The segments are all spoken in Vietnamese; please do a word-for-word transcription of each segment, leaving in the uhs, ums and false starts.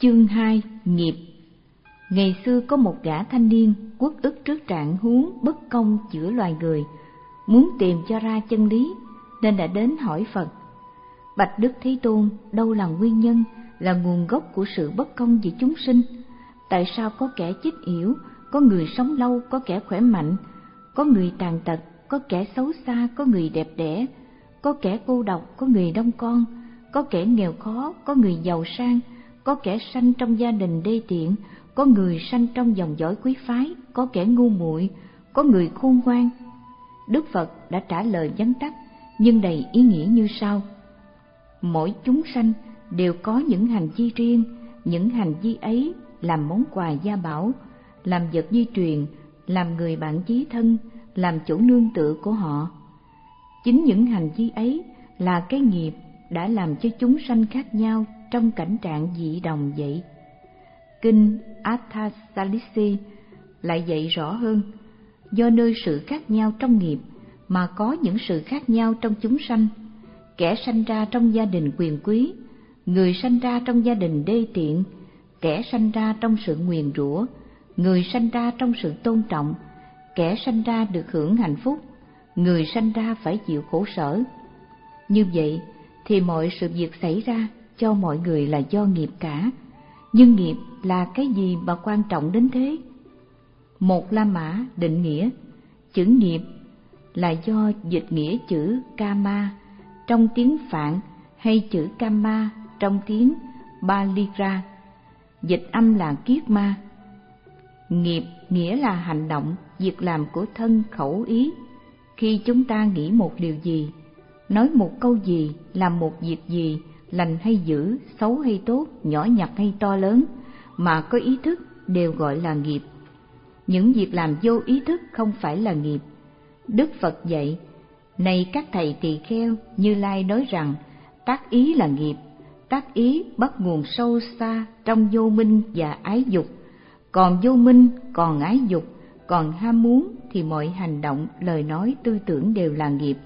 Chương hai. Nghiệp. Ngày xưa có một gã thanh niên uất ức trước trạng huống bất công giữa loài người, muốn tìm cho ra chân lý nên đã đến hỏi Phật: Bạch Đức Thế Tôn, đâu là nguyên nhân, là nguồn gốc của sự bất công giữa chúng sinh? Tại sao có kẻ chết yểu, có người sống lâu, có kẻ khỏe mạnh, có người tàn tật, có kẻ xấu xa, có người đẹp đẽ, có kẻ cô độc, có người đông con, có kẻ nghèo khó, có người giàu sang, có kẻ sanh trong gia đình đê tiện, có người sanh trong dòng dõi quý phái, có kẻ ngu muội, có người khôn ngoan? Đức Phật đã trả lời vắn tắt nhưng đầy ý nghĩa như sau: mỗi chúng sanh đều có những hành vi riêng, những hành vi ấy làm món quà gia bảo, làm vật di truyền, làm người bạn chí thân, làm chỗ nương tựa của họ. Chính những hành vi ấy là cái nghiệp đã làm cho chúng sanh khác nhau trong cảnh trạng dị đồng vậy. Kinh Athasalisi lại dạy rõ hơn: do nơi sự khác nhau trong nghiệp mà có những sự khác nhau trong chúng sanh. Kẻ sanh ra trong gia đình quyền quý, người sanh ra trong gia đình đê tiện, kẻ sanh ra trong sự nguyền rủa, người sanh ra trong sự tôn trọng, kẻ sanh ra được hưởng hạnh phúc, người sanh ra phải chịu khổ sở. Như vậy thì mọi sự việc xảy ra cho mọi người là do nghiệp cả. Nhưng nghiệp là cái gì mà quan trọng đến thế? Một La Mã định nghĩa chữ nghiệp là do dịch nghĩa chữ Kama trong tiếng Phạn hay chữ Kama trong tiếng Pali ra, dịch âm là kiết ma. Nghiệp nghĩa là hành động, việc làm của thân khẩu ý. Khi chúng ta nghĩ một điều gì, nói một câu gì, làm một việc gì, lành hay dữ, xấu hay tốt, nhỏ nhặt hay to lớn, mà có ý thức đều gọi là nghiệp. Những việc làm vô ý thức không phải là nghiệp. Đức Phật dạy: này các thầy tỳ kheo, Như Lai nói rằng tác ý là nghiệp. Tác ý bắt nguồn sâu xa trong vô minh và ái dục. Còn vô minh, còn ái dục, còn ham muốn thì mọi hành động, lời nói, tư tưởng đều là nghiệp.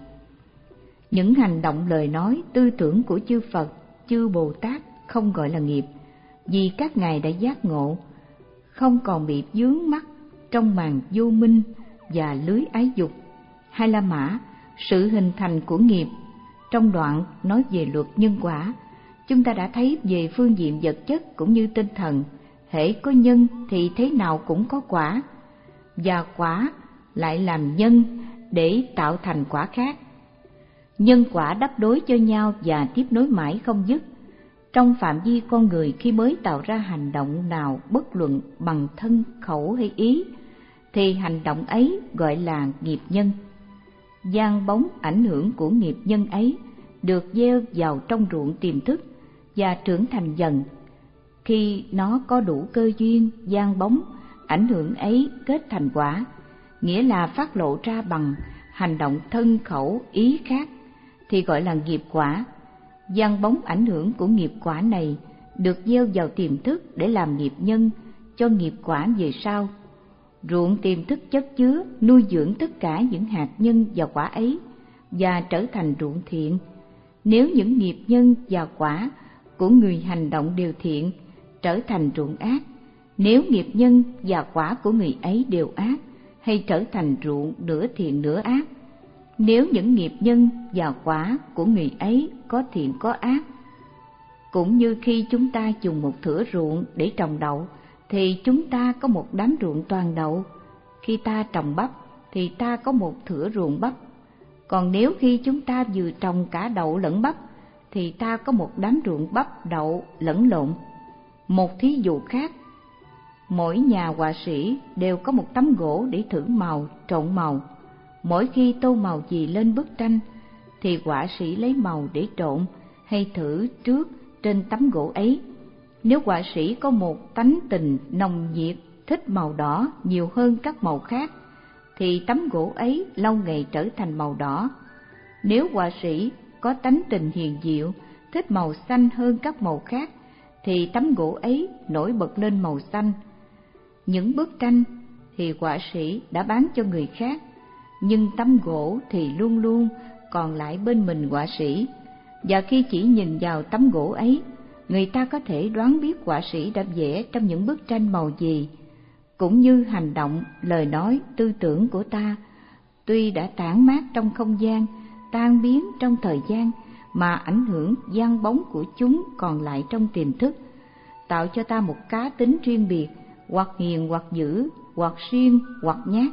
Những hành động, lời nói, tư tưởng của chư Phật, chư Bồ Tát không gọi là nghiệp, vì các ngài đã giác ngộ, không còn bị vướng mắc trong màn vô minh và lưới ái dục. Hay La Mã, sự hình thành của nghiệp. Trong đoạn nói về luật nhân quả, chúng ta đã thấy về phương diện vật chất cũng như tinh thần, hễ có nhân thì thế nào cũng có quả, và quả lại làm nhân để tạo thành quả khác. Nhân quả đắp đối cho nhau và tiếp nối mãi không dứt. Trong phạm vi con người khi mới tạo ra hành động nào, bất luận bằng thân, khẩu hay ý, thì hành động ấy gọi là nghiệp nhân. Giăng bóng ảnh hưởng của nghiệp nhân ấy được gieo vào trong ruộng tiềm thức và trưởng thành dần. Khi nó có đủ cơ duyên, giăng bóng ảnh hưởng ấy kết thành quả, nghĩa là phát lộ ra bằng hành động thân khẩu ý khác, thì gọi là nghiệp quả. Giăng bóng ảnh hưởng của nghiệp quả này được gieo vào tiềm thức để làm nghiệp nhân cho nghiệp quả về sau. Ruộng tiềm thức chất chứa nuôi dưỡng tất cả những hạt nhân và quả ấy và trở thành ruộng thiện. Nếu những nghiệp nhân và quả của người hành động đều thiện, trở thành ruộng ác. Nếu nghiệp nhân và quả của người ấy đều ác, hay trở thành ruộng nửa thiện nửa ác. Nếu những nghiệp nhân và quả của người ấy có thiện có ác, cũng như khi chúng ta dùng một thửa ruộng để trồng đậu, thì chúng ta có một đám ruộng toàn đậu. Khi ta trồng bắp, thì ta có một thửa ruộng bắp. Còn nếu khi chúng ta vừa trồng cả đậu lẫn bắp, thì ta có một đám ruộng bắp đậu lẫn lộn. Một thí dụ khác, mỗi nhà họa sĩ đều có một tấm gỗ để thử màu, trộn màu. Mỗi khi tô màu gì lên bức tranh, thì họa sĩ lấy màu để trộn hay thử trước trên tấm gỗ ấy. Nếu họa sĩ có một tánh tình nồng nhiệt, thích màu đỏ nhiều hơn các màu khác, thì tấm gỗ ấy lâu ngày trở thành màu đỏ. Nếu họa sĩ có tánh tình hiền diệu, thích màu xanh hơn các màu khác, thì tấm gỗ ấy nổi bật lên màu xanh. Những bức tranh thì họa sĩ đã bán cho người khác, nhưng tấm gỗ thì luôn luôn còn lại bên mình họa sĩ. Và khi chỉ nhìn vào tấm gỗ ấy, người ta có thể đoán biết họa sĩ đã vẽ trong những bức tranh màu gì, cũng như hành động, lời nói, tư tưởng của ta, tuy đã tản mát trong không gian, tan biến trong thời gian, mà ảnh hưởng dang bóng của chúng còn lại trong tiềm thức, tạo cho ta một cá tính riêng biệt, hoặc hiền hoặc dữ, hoặc siêng hoặc nhát.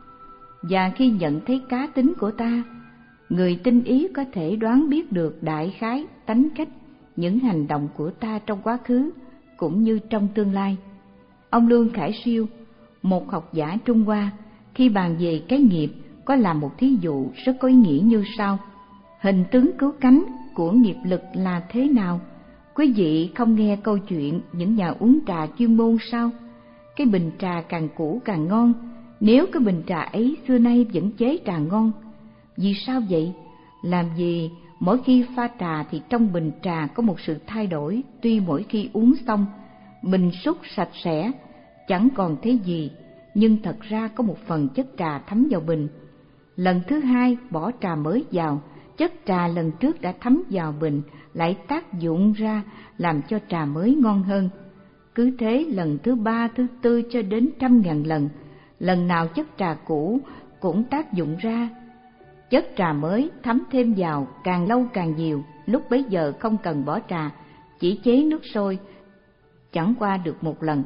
Và khi nhận thấy cá tính của ta, người tinh ý có thể đoán biết được đại khái tánh cách, những hành động của ta trong quá khứ cũng như trong tương lai. Ông Lương Khải Siêu, một học giả Trung Hoa, khi bàn về cái nghiệp có làm một thí dụ rất có ý nghĩa như sau: hình tướng cứu cánh của nghiệp lực là thế nào? Quý vị không nghe câu chuyện những nhà uống trà chuyên môn sao? Cái bình trà càng cũ càng ngon, nếu cái bình trà ấy xưa nay vẫn chế trà ngon. Vì sao vậy? Làm gì mỗi khi pha trà thì trong bình trà có một sự thay đổi, tuy mỗi khi uống xong, bình súc sạch sẽ, chẳng còn thế gì, nhưng thật ra có một phần chất trà thấm vào bình. Lần thứ hai bỏ trà mới vào, chất trà lần trước đã thấm vào bình lại tác dụng ra làm cho trà mới ngon hơn. Cứ thế lần thứ ba, thứ tư cho đến trăm ngàn lần, lần nào chất trà cũ cũng tác dụng ra. Chất trà mới thấm thêm vào càng lâu càng nhiều, lúc bấy giờ không cần bỏ trà, chỉ chế nước sôi, chẳng qua được một lần,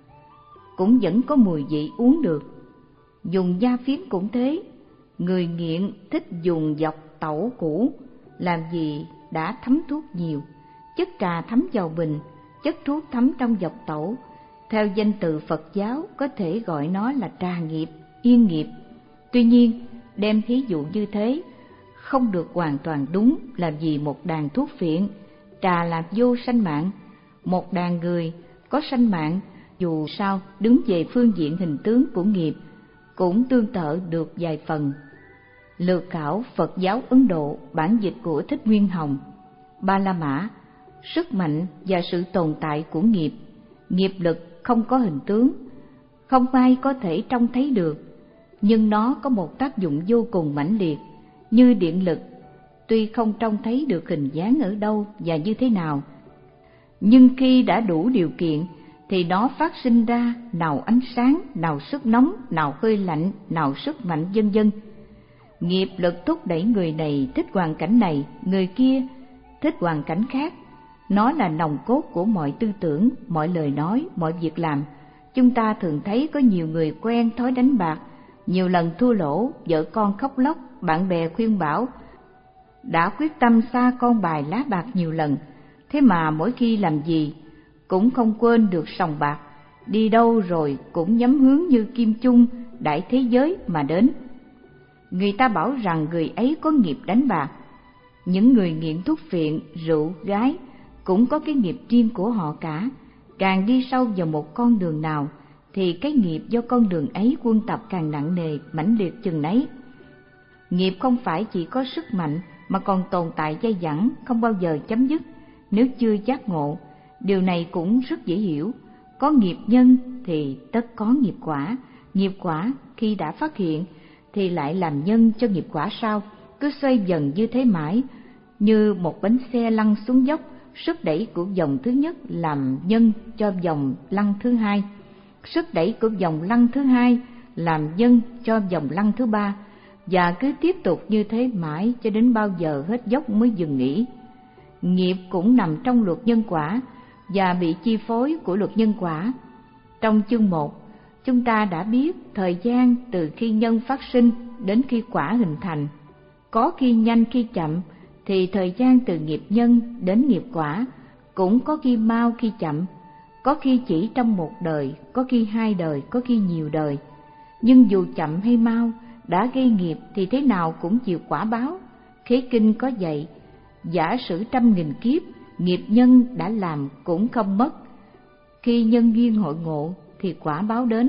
cũng vẫn có mùi vị uống được. Dùng da phiến cũng thế, người nghiện thích dùng dọc tẩu cũ, làm gì đã thấm thuốc nhiều, chất trà thấm vào bình, chất thuốc thấm trong dọc tẩu. Theo danh từ Phật giáo có thể gọi nó là trà nghiệp, yên nghiệp. Tuy nhiên, đem thí dụ như thế không được hoàn toàn đúng, làm vì một đàn thuốc phiện, trà là vô sanh mạng, một đàn người có sanh mạng. Dù sao, đứng về phương diện hình tướng của nghiệp cũng tương tự được vài phần. Lược khảo Phật giáo Ấn Độ, bản dịch của Thích Nguyên Hồng. Ba La Mã, sức mạnh và sự tồn tại của nghiệp. Nghiệp lực không có hình tướng, không ai có thể trông thấy được, nhưng nó có một tác dụng vô cùng mãnh liệt, như điện lực. Tuy không trông thấy được hình dáng ở đâu và như thế nào, nhưng khi đã đủ điều kiện thì nó phát sinh ra nào ánh sáng, nào sức nóng, nào hơi lạnh, nào sức mạnh, vân vân. Nghiệp lực thúc đẩy người này thích hoàn cảnh này, người kia thích hoàn cảnh khác. Nó là nòng cốt của mọi tư tưởng, mọi lời nói, mọi việc làm. Chúng ta thường thấy có nhiều người quen thói đánh bạc, nhiều lần thua lỗ, vợ con khóc lóc, bạn bè khuyên bảo, đã quyết tâm xa con bài lá bạc nhiều lần, thế mà mỗi khi làm gì cũng không quên được sòng bạc, đi đâu rồi cũng nhắm hướng như kim chung đại thế giới mà đến. Người ta bảo rằng người ấy có nghiệp đánh bạc. Những người nghiện thuốc phiện, rượu, gái cũng có cái nghiệp riêng của họ cả. Càng đi sâu vào một con đường nào thì cái nghiệp do con đường ấy quân tập càng nặng nề, mãnh liệt chừng nấy. Nghiệp không phải chỉ có sức mạnh mà còn tồn tại dai dẳng, không bao giờ chấm dứt nếu chưa giác ngộ. Điều này cũng rất dễ hiểu. Có nghiệp nhân thì tất có nghiệp quả. Nghiệp quả khi đã phát hiện thì lại làm nhân cho nghiệp quả sau, cứ xoay dần như thế mãi, như một bánh xe lăn xuống dốc. Sức đẩy của dòng thứ nhất làm nhân cho dòng lăn thứ hai, sức đẩy của dòng lăn thứ hai làm nhân cho dòng lăn thứ ba, và cứ tiếp tục như thế mãi cho đến bao giờ hết dốc mới dừng nghỉ. Nghiệp cũng nằm trong luật nhân quả và bị chi phối của luật nhân quả. Trong chương một, chúng ta đã biết thời gian từ khi nhân phát sinh đến khi quả hình thành. Có khi nhanh khi chậm, thì thời gian từ nghiệp nhân đến nghiệp quả cũng có khi mau khi chậm, có khi chỉ trong một đời, có khi hai đời, có khi nhiều đời. Nhưng dù chậm hay mau, đã gây nghiệp thì thế nào cũng chịu quả báo. Khế kinh có dạy, giả sử trăm nghìn kiếp, nghiệp nhân đã làm cũng không mất. Khi nhân duyên hội ngộ thì quả báo đến.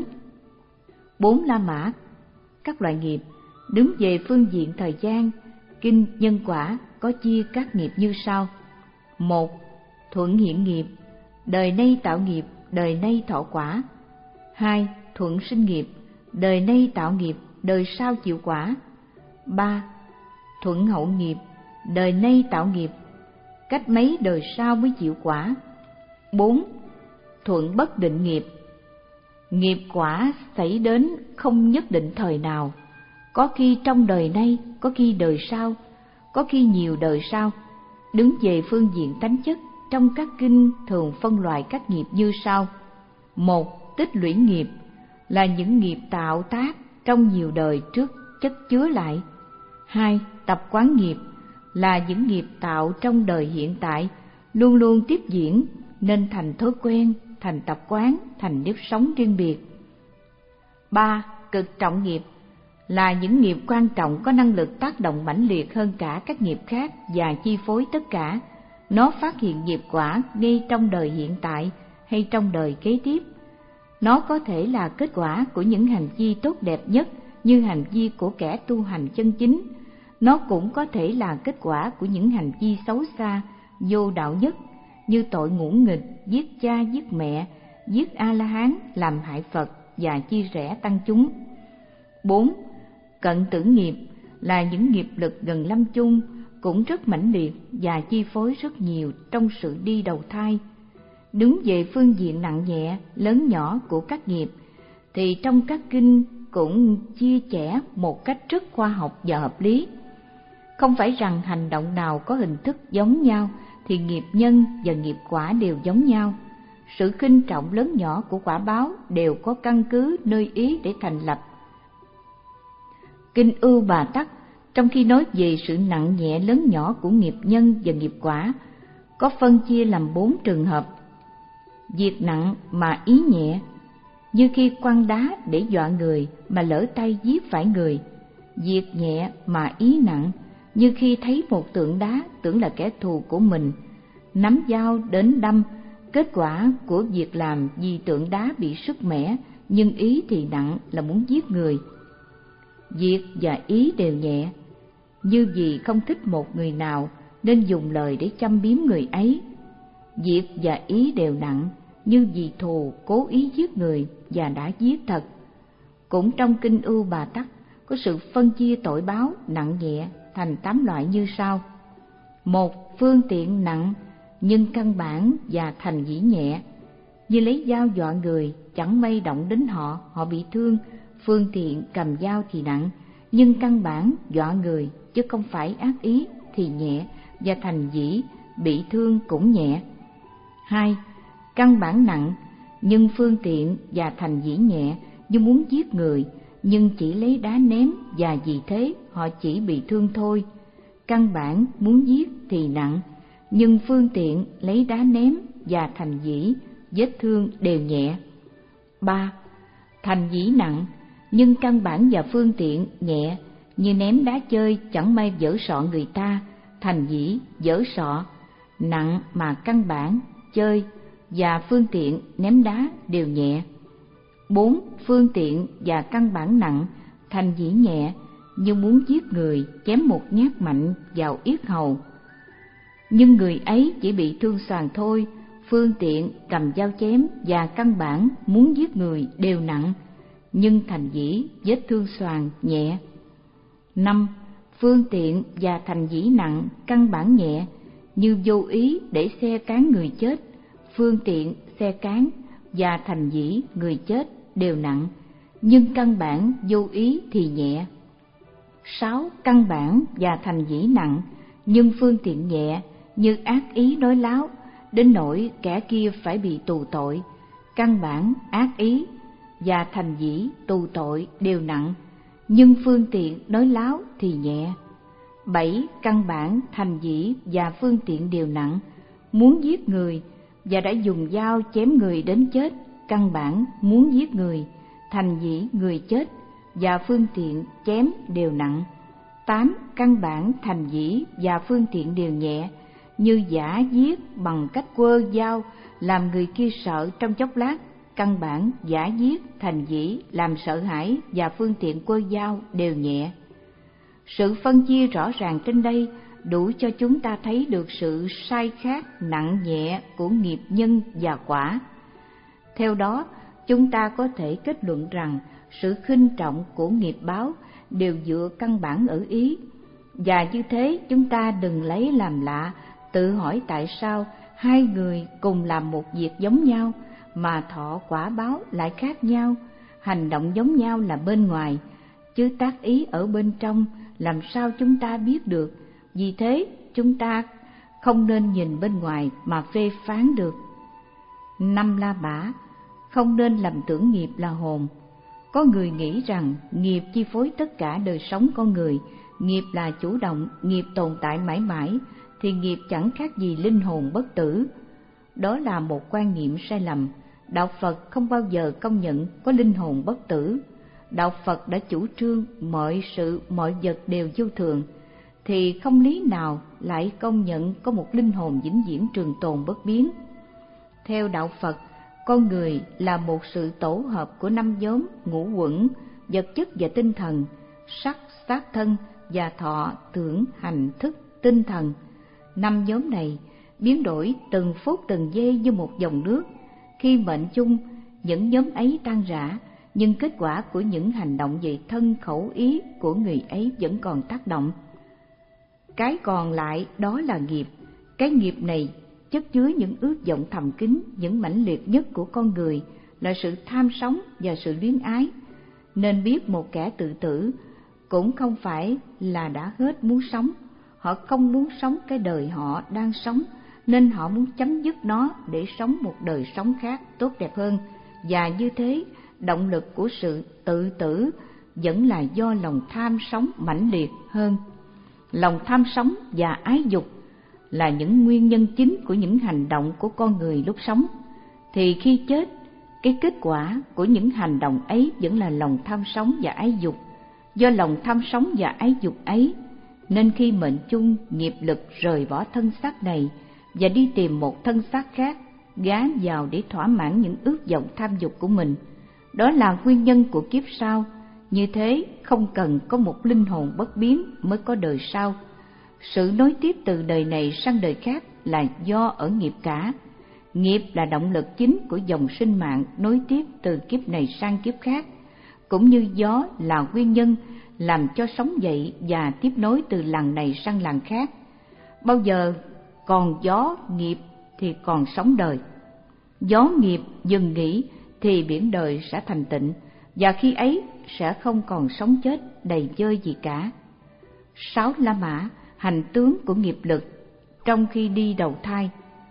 Bốn La Mã, các loại nghiệp. Đứng về phương diện thời gian, kinh nhân quả có chia các nghiệp như sau. Một, thuận hiện nghiệp, đời nay tạo nghiệp, đời nay thọ quả. Hai, thuận sinh nghiệp, đời nay tạo nghiệp, đời sau chịu quả. Ba, thuận hậu nghiệp, đời nay tạo nghiệp, cách mấy đời sau mới chịu quả. Bốn, thuận bất định nghiệp. Nghiệp quả xảy đến không nhất định thời nào, có khi trong đời nay, có khi đời sau, có khi nhiều đời sau. Đứng về phương diện tánh chất, trong các kinh thường phân loại các nghiệp như sau. Một, tích lũy nghiệp là những nghiệp tạo tác trong nhiều đời trước chất chứa lại. Hai, tập quán nghiệp là những nghiệp tạo trong đời hiện tại, luôn luôn tiếp diễn nên thành thói quen, thành tập quán, thành nếp sống riêng biệt. Ba, cực trọng nghiệp là những nghiệp quan trọng có năng lực tác động mãnh liệt hơn cả các nghiệp khác và chi phối tất cả. Nó phát hiện nghiệp quả ngay trong đời hiện tại hay trong đời kế tiếp. Nó có thể là kết quả của những hành vi tốt đẹp nhất như hành vi của kẻ tu hành chân chính. Nó cũng có thể là kết quả của những hành vi xấu xa, vô đạo nhất như tội ngỗ nghịch, giết cha giết mẹ, giết A-la-hán, làm hại Phật và chia rẽ tăng chúng. Bốn, cận tử nghiệp là những nghiệp lực gần lâm chung, cũng rất mãnh liệt và chi phối rất nhiều trong sự đi đầu thai. Đứng về phương diện nặng nhẹ, lớn nhỏ của các nghiệp, thì trong các kinh cũng chia sẻ một cách rất khoa học và hợp lý. Không phải rằng hành động nào có hình thức giống nhau thì nghiệp nhân và nghiệp quả đều giống nhau. Sự khinh trọng lớn nhỏ của quả báo đều có căn cứ nơi ý để thành lập. Kinh Ưu Bà Tắc trong khi nói về sự nặng nhẹ lớn nhỏ của nghiệp nhân và nghiệp quả, có phân chia làm bốn trường hợp. Việc nặng mà ý nhẹ, như khi quăng đá để dọa người mà lỡ tay giết phải người. Việc nhẹ mà ý nặng, như khi thấy một tượng đá tưởng là kẻ thù của mình, nắm dao đến đâm, kết quả của việc làm vì tượng đá bị sức mẻ, nhưng ý thì nặng là muốn giết người. Việc và ý đều nhẹ, như vì không thích một người nào nên dùng lời để châm biếm người ấy. Việc và ý đều nặng, như vì thù cố ý giết người và đã giết thật. Cũng trong Kinh Ưu Bà Tắc có sự phân chia tội báo nặng nhẹ thành tám loại như sau. Một, phương tiện nặng nhưng căn bản và thành dĩ nhẹ, như lấy dao dọa người, chẳng may động đến họ, họ bị thương. Phương tiện cầm dao thì nặng, nhưng căn bản dọa người chứ không phải ác ý thì nhẹ, và thành dĩ bị thương cũng nhẹ. Hai, căn bản nặng nhưng phương tiện và thành dĩ nhẹ, như muốn giết người nhưng chỉ lấy đá ném và vì thế họ chỉ bị thương thôi. Căn bản muốn giết thì nặng, nhưng phương tiện lấy đá ném và thành dĩ vết thương đều nhẹ. Ba, thành dĩ nặng nhưng căn bản và phương tiện nhẹ, như ném đá chơi chẳng may vỡ sọ người ta, thành dĩ vỡ sọ. Nặng mà căn bản, chơi và phương tiện ném đá đều nhẹ. Bốn, phương tiện và căn bản nặng, thành dĩ nhẹ, như muốn giết người chém một nhát mạnh vào yết hầu, nhưng người ấy chỉ bị thương xoàng thôi. Phương tiện cầm dao chém và căn bản muốn giết người đều nặng, nhưng thành dĩ vết thương xoàng nhẹ. Năm, phương tiện và thành dĩ nặng, căn bản nhẹ, như vô ý để xe cán người chết. Phương tiện, xe cán và thành dĩ người chết đều nặng, nhưng căn bản vô ý thì nhẹ. Sáu, căn bản và thành dĩ nặng, nhưng phương tiện nhẹ, như ác ý nói láo đến nỗi kẻ kia phải bị tù tội. Căn bản, ác ý và thành dĩ tù tội đều nặng, nhưng phương tiện nói láo thì nhẹ. Bảy, căn bản, thành dĩ và phương tiện đều nặng, muốn giết người và đã dùng dao chém người đến chết. Căn bản muốn giết người, thành dĩ người chết và phương tiện chém đều nặng. Tám, căn bản, thành dĩ và phương tiện đều nhẹ, như giả giết bằng cách quơ dao làm người kia sợ trong chốc lát. Căn bản, giả giết, thành dĩ làm sợ hãi và phương tiện quơ dao đều nhẹ. Sự phân chia rõ ràng trên đây đủ cho chúng ta thấy được sự sai khác nặng nhẹ của nghiệp nhân và quả. Theo đó, chúng ta có thể kết luận rằng sự khinh trọng của nghiệp báo đều dựa căn bản ở ý, và như thế chúng ta đừng lấy làm lạ tự hỏi tại sao hai người cùng làm một việc giống nhau mà thọ quả báo lại khác nhau. Hành động giống nhau là bên ngoài, chứ tác ý ở bên trong làm sao chúng ta biết được. Vì thế chúng ta không nên nhìn bên ngoài mà phê phán được. Năm la bả, không nên lầm tưởng nghiệp là hồn. Có người nghĩ rằng nghiệp chi phối tất cả đời sống con người, nghiệp là chủ động, nghiệp tồn tại mãi mãi, thì nghiệp chẳng khác gì linh hồn bất tử. Đó là một quan niệm sai lầm. Đạo Phật không bao giờ công nhận có linh hồn bất tử. Đạo Phật đã chủ trương mọi sự mọi vật đều vô thường, thì không lý nào lại công nhận có một linh hồn vĩnh viễn trường tồn bất biến. Theo đạo Phật, con người là một sự tổ hợp của năm nhóm ngũ uẩn, vật chất và tinh thần, sắc, sát thân và thọ, tưởng, hành, thức, tinh thần. Năm nhóm này biến đổi từng phút từng giây như một dòng nước. Khi mệnh chung, những nhóm ấy tan rã, nhưng kết quả của những hành động về thân khẩu ý của người ấy vẫn còn tác động. Cái còn lại đó là nghiệp. Cái nghiệp này chất chứa những ước vọng thầm kín, những mãnh liệt nhất của con người là sự tham sống và sự luyến ái. Nên biết một kẻ tự tử cũng không phải là đã hết muốn sống. Họ không muốn sống cái đời họ đang sống, nên họ muốn chấm dứt nó để sống một đời sống khác tốt đẹp hơn. Và như thế, động lực của sự tự tử vẫn là do lòng tham sống mãnh liệt hơn. Lòng tham sống và ái dục là những nguyên nhân chính của những hành động của con người lúc sống. Thì khi chết, cái kết quả của những hành động ấy vẫn là lòng tham sống và ái dục. Do lòng tham sống và ái dục ấy, nên khi mệnh chung nghiệp lực rời bỏ thân xác này và đi tìm một thân xác khác, gá vào để thỏa mãn những ước vọng tham dục của mình. Đó là nguyên nhân của kiếp sau. Như thế không cần có một linh hồn bất biến mới có đời sau. Sự nối tiếp từ đời này sang đời khác là do ở nghiệp cả. Nghiệp là động lực chính của dòng sinh mạng nối tiếp từ kiếp này sang kiếp khác, cũng như gió là nguyên nhân làm cho sống dậy và tiếp nối từ làng này sang làng khác. Bao giờ còn gió nghiệp thì còn sống đời. Gió nghiệp dừng nghỉ thì biển đời sẽ thành tịnh, và khi ấy sẽ không còn sống chết đầy vơi gì cả. Sáu la mã, hành tướng của nghiệp lực trong khi đi đầu thai.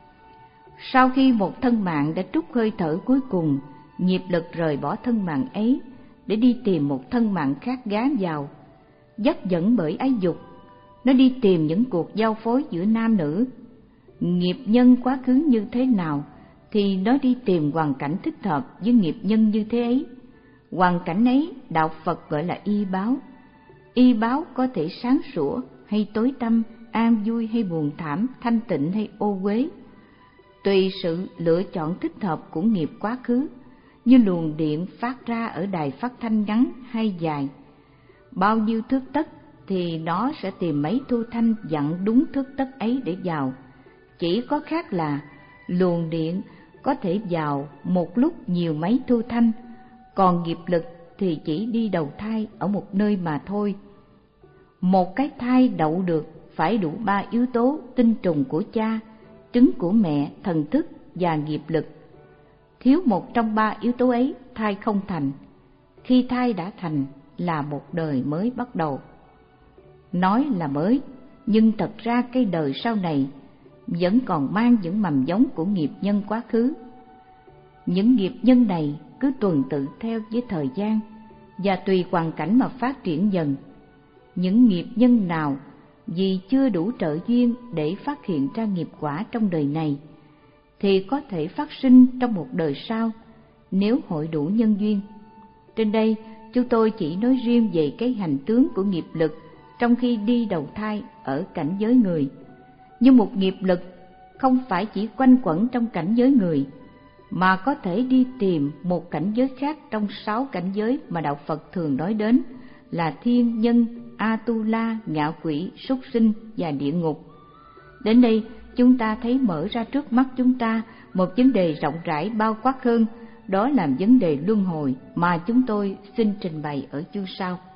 Sau khi một thân mạng đã trút hơi thở cuối cùng, nghiệp lực rời bỏ thân mạng ấy để đi tìm một thân mạng khác gá vào. Dắt dẫn bởi ái dục, nó đi tìm những cuộc giao phối giữa nam nữ. Nghiệp nhân quá khứ như thế nào thì nó đi tìm hoàn cảnh thích hợp với nghiệp nhân như thế ấy. Hoàn cảnh ấy đạo Phật gọi là y báo. Y báo có thể sáng sủa hay tối tăm, an vui hay buồn thảm, thanh tịnh hay ô uế, tùy sự lựa chọn thích hợp của nghiệp quá khứ, như luồng điện phát ra ở đài phát thanh ngắn hay dài. Bao nhiêu thước tấc thì nó sẽ tìm mấy thu thanh dặn đúng thước tấc ấy để vào. Chỉ có khác là luồng điện có thể vào một lúc nhiều mấy thu thanh, còn nghiệp lực thì chỉ đi đầu thai ở một nơi mà thôi. Một cái thai đậu được phải đủ ba yếu tố tinh trùng của cha, trứng của mẹ, thần thức và nghiệp lực. Thiếu một trong ba yếu tố ấy, thai không thành. Khi thai đã thành là một đời mới bắt đầu. Nói là mới, nhưng thật ra cái đời sau này vẫn còn mang những mầm giống của nghiệp nhân quá khứ. Những nghiệp nhân này cứ tuần tự theo với thời gian và tùy hoàn cảnh mà phát triển dần. Những nghiệp nhân nào vì chưa đủ trợ duyên để phát hiện ra nghiệp quả trong đời này thì có thể phát sinh trong một đời sau nếu hội đủ nhân duyên. Trên đây chúng tôi chỉ nói riêng về cái hành tướng của nghiệp lực trong khi đi đầu thai ở cảnh giới người. Nhưng một nghiệp lực không phải chỉ quanh quẩn trong cảnh giới người, mà có thể đi tìm một cảnh giới khác trong sáu cảnh giới mà đạo Phật thường nói đến là thiên nhân, Atula, ngạ quỷ, súc sinh và địa ngục. Đến đây chúng ta thấy mở ra trước mắt chúng ta một vấn đề rộng rãi bao quát hơn, đó là vấn đề luân hồi mà chúng tôi xin trình bày ở chương sau.